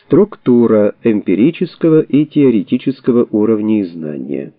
Структура эмпирического и теоретического уровней знания.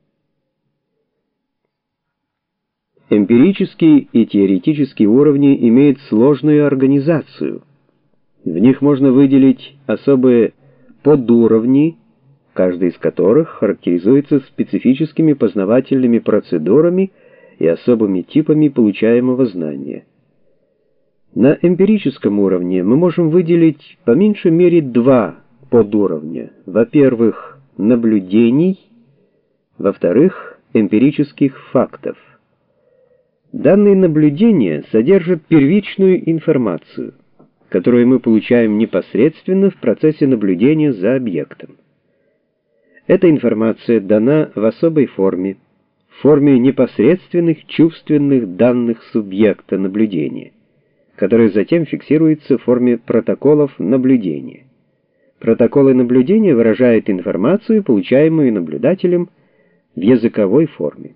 Эмпирические и теоретические уровни имеют сложную организацию. В них можно выделить особые подуровни, каждый из которых характеризуется специфическими познавательными процедурами и особыми типами получаемого знания. На эмпирическом уровне мы можем выделить по меньшей мере два подуровня. Во-первых, наблюдений, во-вторых, эмпирических фактов. Данные наблюдения содержат первичную информацию, которую мы получаем непосредственно в процессе наблюдения за объектом. Эта информация дана в особой форме, в форме непосредственных чувственных данных субъекта наблюдения, которые затем фиксируются в форме протоколов наблюдения. Протоколы наблюдения выражают информацию, получаемую наблюдателем, в языковой форме.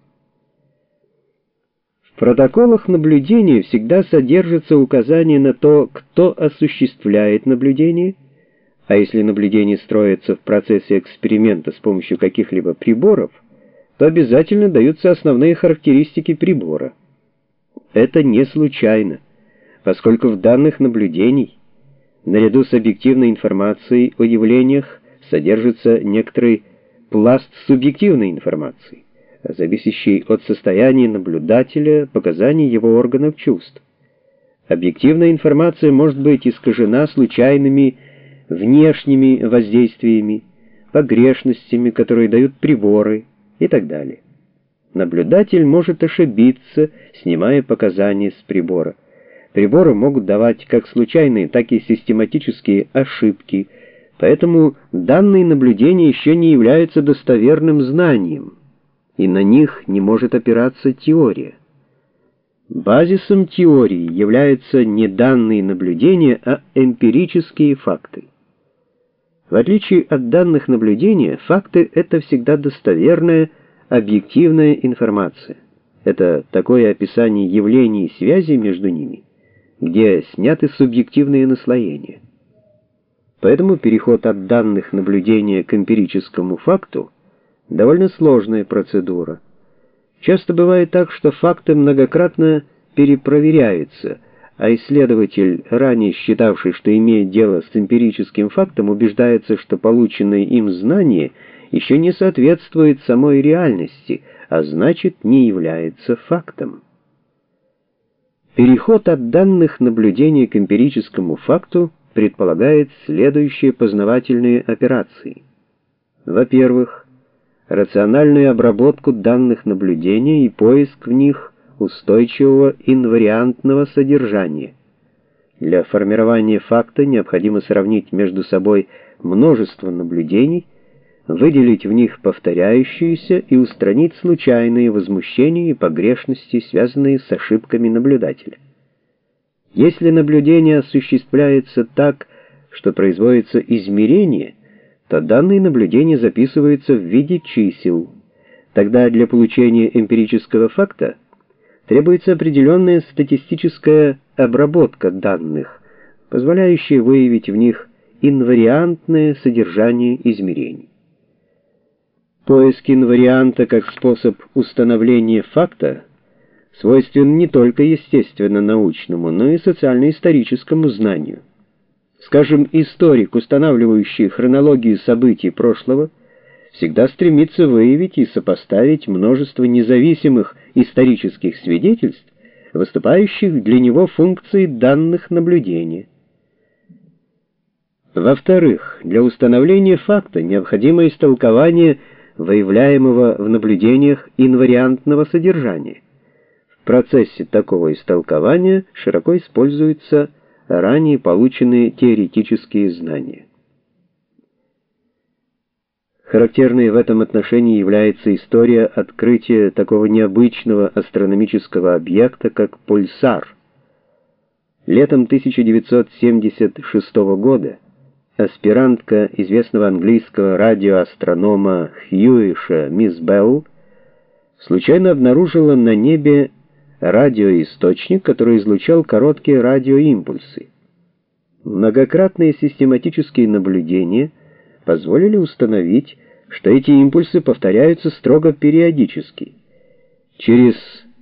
В протоколах наблюдения всегда содержится указание на то, кто осуществляет наблюдение, а если наблюдение строится в процессе эксперимента с помощью каких-либо приборов, то обязательно даются основные характеристики прибора. Это не случайно, поскольку в данных наблюдений, наряду с объективной информацией о явлениях, содержится некоторый пласт субъективной информации, зависящий от состояния наблюдателя, показаний его органов чувств. Объективная информация может быть искажена случайными внешними воздействиями, погрешностями, которые дают приборы и так далее. Наблюдатель может ошибиться, снимая показания с прибора. Приборы могут давать как случайные, так и систематические ошибки, поэтому данные наблюдения еще не являются достоверным знанием, и на них не может опираться теория. Базисом теории являются не данные наблюдения, а эмпирические факты. В отличие от данных наблюдения, факты — это всегда достоверная, объективная информация. Это такое описание явлений и связей между ними, где сняты субъективные наслоения. Поэтому переход от данных наблюдения к эмпирическому факту — довольно сложная процедура. Часто бывает так, что факты многократно перепроверяются, а исследователь, ранее считавший, что имеет дело с эмпирическим фактом, убеждается, что полученное им знание еще не соответствует самой реальности, а значит, не является фактом. Переход от данных наблюдения к эмпирическому факту предполагает следующие познавательные операции. Во-первых, рациональную обработку данных наблюдения и поиск в них устойчивого инвариантного содержания. Для формирования факта необходимо сравнить между собой множество наблюдений, выделить в них повторяющиеся и устранить случайные возмущения и погрешности, связанные с ошибками наблюдателя. Если наблюдение осуществляется так, что производится измерение, то данные наблюдения записываются в виде чисел. Тогда для получения эмпирического факта требуется определенная статистическая обработка данных, позволяющая выявить в них инвариантное содержание измерений. Поиск инварианта как способ установления факта свойствен не только естественно-научному, но и социально-историческому знанию. Скажем, историк, устанавливающий хронологию событий прошлого, всегда стремится выявить и сопоставить множество независимых исторических свидетельств, выступающих для него функцией данных наблюдения. Во-вторых, для установления факта необходимо истолкование выявляемого в наблюдениях инвариантного содержания. В процессе такого истолкования широко используются ранее полученные теоретические знания. Характерной в этом отношении является история открытия такого необычного астрономического объекта, как пульсар. Летом 1976 года аспирантка известного английского радиоастронома Хьюиша мисс Белл случайно обнаружила на небе радиоисточник, который излучал короткие радиоимпульсы. Многократные систематические наблюдения позволили установить, что эти импульсы повторяются строго периодически, через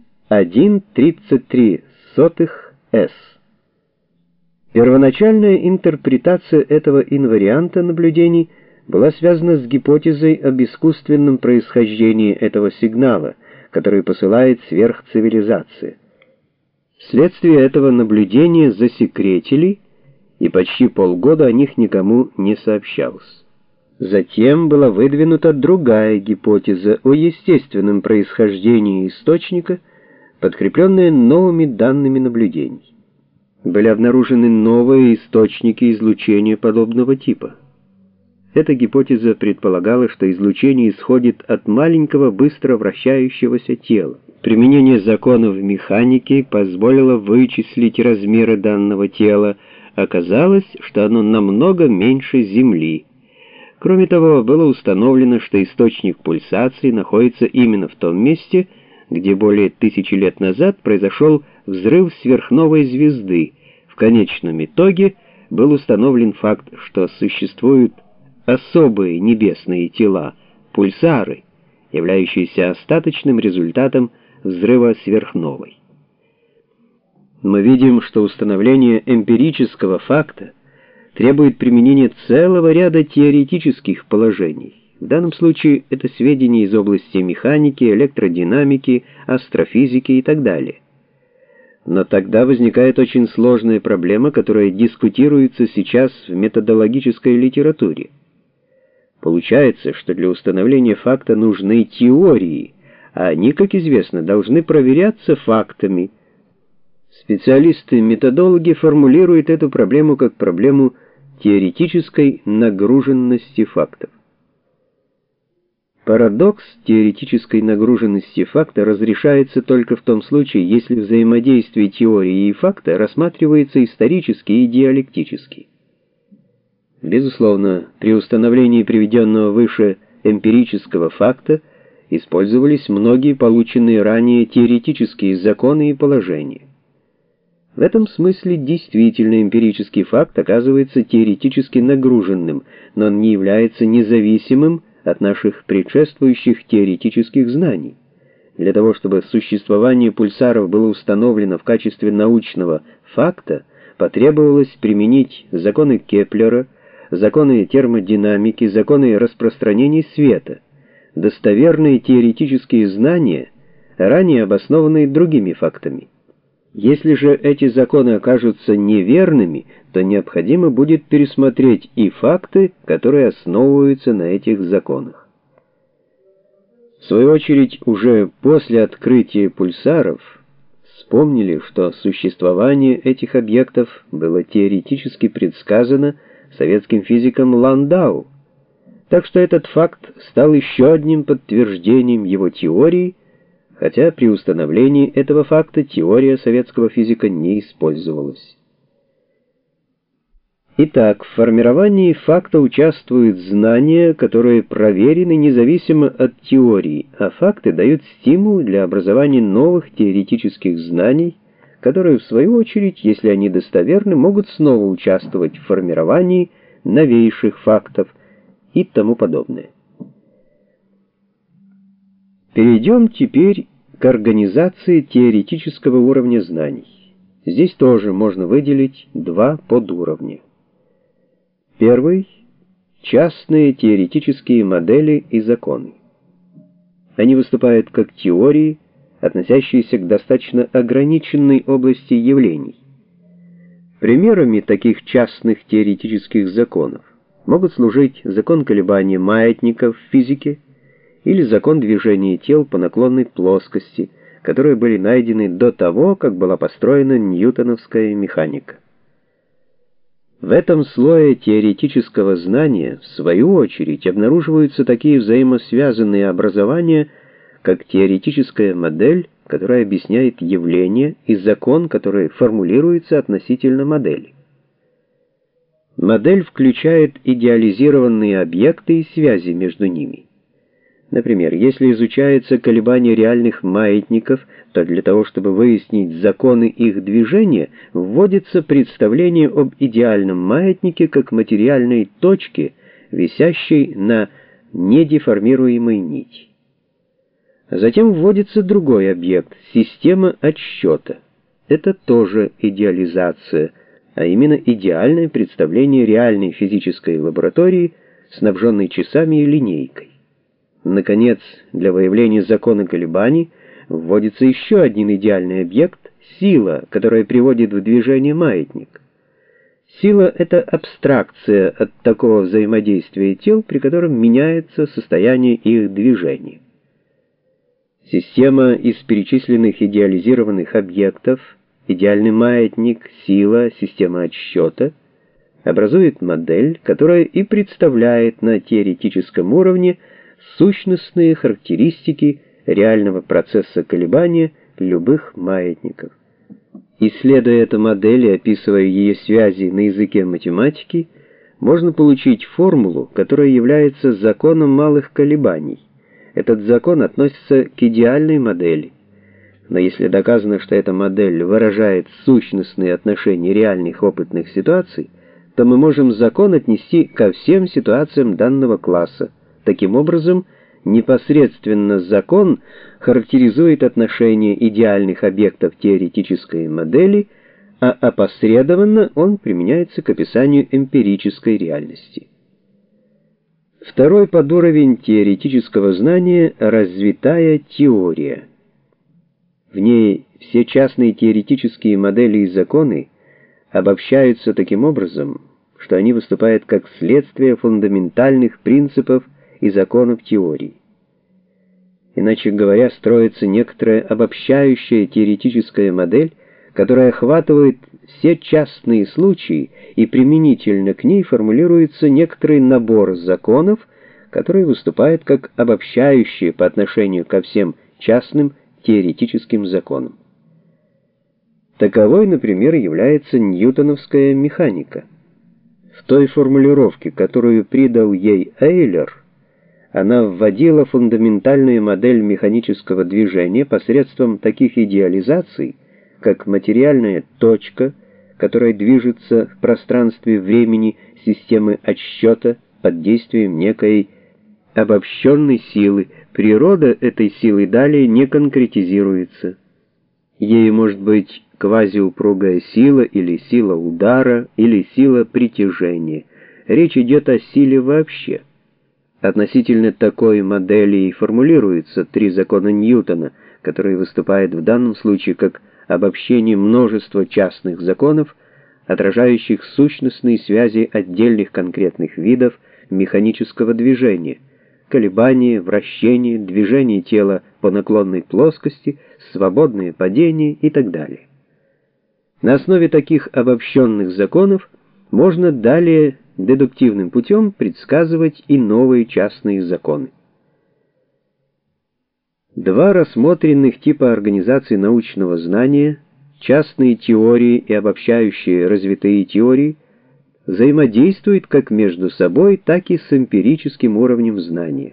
1,33 с. Первоначальная интерпретация этого инварианта наблюдений была связана с гипотезой об искусственном происхождении этого сигнала, который посылает сверхцивилизация. Вследствие этого наблюдения засекретили, и почти полгода о них никому не сообщалось. Затем была выдвинута другая гипотеза о естественном происхождении источника, подкрепленная новыми данными наблюдений. Были обнаружены новые источники излучения подобного типа. Эта гипотеза предполагала, что излучение исходит от маленького быстро вращающегося тела. Применение законов механики позволило вычислить размеры данного тела. Оказалось, что оно намного меньше Земли. Кроме того, было установлено, что источник пульсации находится именно в том месте, где более 1000 лет назад произошел взрыв сверхновой звезды. В конечном итоге был установлен факт, что существуют особые небесные тела, пульсары, являющиеся остаточным результатом взрыва сверхновой. Мы видим, что установление эмпирического факта требует применения целого ряда теоретических положений. В данном случае это сведения из области механики, электродинамики, астрофизики и так далее. Но тогда возникает очень сложная проблема, которая дискутируется сейчас в методологической литературе. Получается, что для установления факта нужны теории, а они, как известно, должны проверяться фактами. Специалисты-методологи формулируют эту проблему как проблему теоретической нагруженности фактов. Парадокс теоретической нагруженности факта разрешается только в том случае, если взаимодействие теории и факта рассматривается исторически и диалектически. Безусловно, при установлении приведенного выше эмпирического факта использовались многие полученные ранее теоретические законы и положения. В этом смысле действительно эмпирический факт оказывается теоретически нагруженным, но он не является независимым от наших предшествующих теоретических знаний. Для того, чтобы существование пульсаров было установлено в качестве научного факта, потребовалось применить законы Кеплера, законы термодинамики, законы распространения света, достоверные теоретические знания, ранее обоснованные другими фактами. Если же эти законы окажутся неверными, то необходимо будет пересмотреть и факты, которые основываются на этих законах. В свою очередь, уже после открытия пульсаров вспомнили, что существование этих объектов было теоретически предсказано советским физиком Ландау, так что этот факт стал еще одним подтверждением его теории, хотя при установлении этого факта теория советского физика не использовалась. Итак, в формировании факта участвуют знания, которые проверены независимо от теории, а факты дают стимул для образования новых теоретических знаний, которые, в свою очередь, если они достоверны, могут снова участвовать в формировании новейших фактов и тому подобное. Перейдем теперь к организации теоретического уровня знаний. Здесь тоже можно выделить два подуровня. Первый — частные теоретические модели и законы. Они выступают как теории, относящиеся к достаточно ограниченной области явлений. Примерами таких частных теоретических законов могут служить закон колебания маятников в физике или закон движения тел по наклонной плоскости, которые были найдены до того, как была построена ньютоновская механика. В этом слое теоретического знания, в свою очередь, обнаруживаются такие взаимосвязанные образования, как теоретическая модель, которая объясняет явление, и закон, который формулируется относительно модели. Модель включает идеализированные объекты и связи между ними. Например, если изучается колебание реальных маятников, то для того, чтобы выяснить законы их движения, вводится представление об идеальном маятнике как материальной точке, висящей на недеформируемой нити. Затем вводится другой объект — система отсчета. Это тоже идеализация, а именно идеальное представление реальной физической лаборатории, снабженной часами и линейкой. Наконец, для выявления закона колебаний вводится еще один идеальный объект — сила, которая приводит в движение маятник. Сила — это абстракция от такого взаимодействия тел, при котором меняется состояние их движения. Система из перечисленных идеализированных объектов — идеальный маятник, сила, система отсчета — образует модель, которая и представляет на теоретическом уровне сущностные характеристики реального процесса колебания любых маятников. Исследуя эту модель и описывая ее связи на языке математики, можно получить формулу, которая является законом малых колебаний. Этот закон относится к идеальной модели. Но если доказано, что эта модель выражает сущностные отношения реальных опытных ситуаций, то мы можем закон отнести ко всем ситуациям данного класса. Таким образом, непосредственно закон характеризует отношения идеальных объектов теоретической модели, а опосредованно он применяется к описанию эмпирической реальности. Второй подуровень теоретического знания — развитая теория. В ней все частные теоретические модели и законы обобщаются таким образом, что они выступают как следствие фундаментальных принципов и законов теории. Иначе говоря, строится некоторая обобщающая теоретическая модель, которая охватывает все частные случаи, и применительно к ней формулируется некоторый набор законов, которые выступают как обобщающие по отношению ко всем частным теоретическим законам. Таковой, например, является ньютоновская механика. В той формулировке, которую придал ей Эйлер, она вводила фундаментальную модель механического движения посредством таких идеализаций, как материальная точка, которая движется в пространстве времени системы отсчета под действием некой обобщенной силы. Природа этой силы далее не конкретизируется. Ею может быть квазиупругая сила, или сила удара, или сила притяжения. Речь идет о силе вообще. Относительно такой модели и формулируются три закона Ньютона, которые выступают в данном случае как обобщение множества частных законов, отражающих сущностные связи отдельных конкретных видов механического движения: колебания, вращение, движение тела по наклонной плоскости, свободное падение и так далее. На основе таких обобщенных законов можно далее дедуктивным путем предсказывать и новые частные законы. Два рассмотренных типа организации научного знания, частные теории и обобщающие развитые теории, взаимодействуют как между собой, так и с эмпирическим уровнем знания.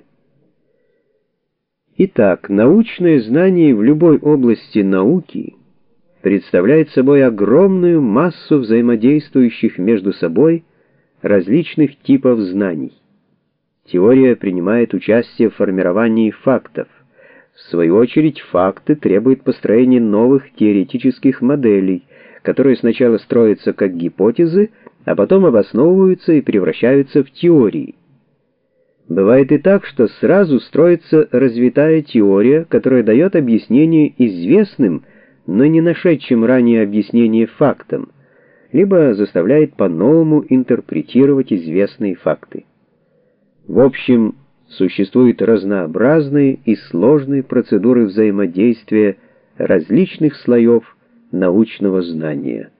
Итак, научное знание в любой области науки представляет собой огромную массу взаимодействующих между собой различных типов знаний. Теория принимает участие в формировании фактов. В свою очередь, факты требуют построения новых теоретических моделей, которые сначала строятся как гипотезы, а потом обосновываются и превращаются в теории. Бывает и так, что сразу строится развитая теория, которая дает объяснение известным, но не нашедшим ранее объяснение фактам, либо заставляет по-новому интерпретировать известные факты. В общем, существуют разнообразные и сложные процедуры взаимодействия различных слоев научного знания.